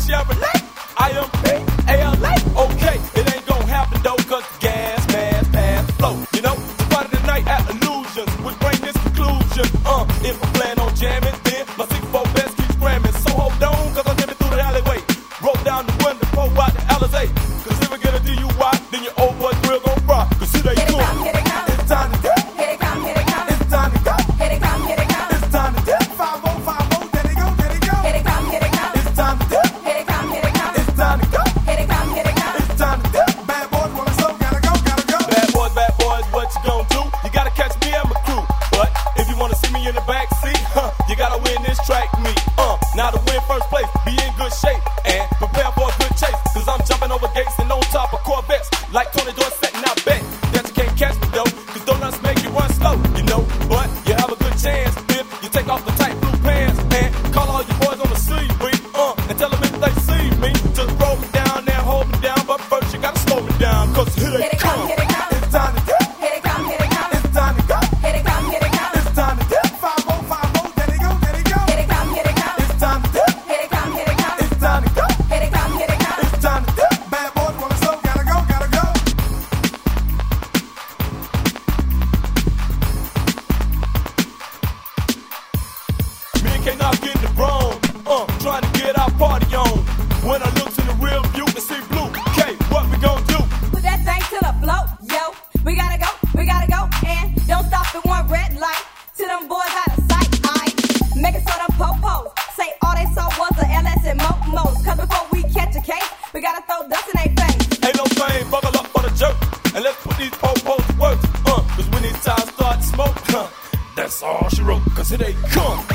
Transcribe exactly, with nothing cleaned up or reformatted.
Chevrolet, I M P, A L A. Okay, it ain't gon' happen though, cause the gas, mass, pass, flow. You know, the part of the night at Illusions would bring this conclusion. Uh, if I plan on jamming, then my six four best keeps cramming. So hold on, cause I'm living through the alleyway. Roll down the window, pull out the Alizé. Cause if I get a D U I, then your old boy grill gon' rock. Cause here they come. It's time to dip. Here they come, here they come. It's time to go. Here they come, here they come. It's time to dip. Five oh five oh, there they go, there they go. Here they come, here they come. It's time to dip. Here they come, here they come. It's time to go. Here they come, here they come. It's time to dip. Bad boys wanna slow, gotta go, gotta go. Bad boys, bad boys, what you gon' do? You gotta catch me and my crew. But if you wanna see me in the back seat, huh, you gotta win this track meet. Uh, now to win first place, be in good shape and prepare for a good chase. Cause I'm jumping over gates and on top of Corvettes. Like Tony Dorsett, and I bet that you can't catch me though. Cause donuts make you run slow, you know. But you have a good chance if you take off the tight blue pants and call all your boys on the C B. Uh, and tell them if they see me, just roll me down and hold me down. But first you gotta slow me down, cause here they, Here they come. come, here they come. It's time to dip. Here they come, here they come. It's time to go. Here they come, here they come. It's time to dip. Five oh five oh, there they go, there they go. Here they come, here they come. It's time to dip. Here they come, here they come. It's time to go. Here they come, here they come. It's time to dip. Bad boys wanna slow, gotta go, gotta go. Me and K-Knock getting the brown, uh, trying to get our party on. When I look in the rear view and see blue, K, what we gon' do? Put that thing to the float, yo. We gotta go, we gotta go, and don't stop at one red light. Till them boys out of sight, aight. Make it so them po-pos say all they saw was a L S and Mo-Mos. Cause before we catch a case, we gotta throw dust in they face. Ain't no fame, buckle up for the jerk. And let's put these po-pos to work. Uh, cause when these tires start to smoke, huh, that's all she wrote. Cause here they come.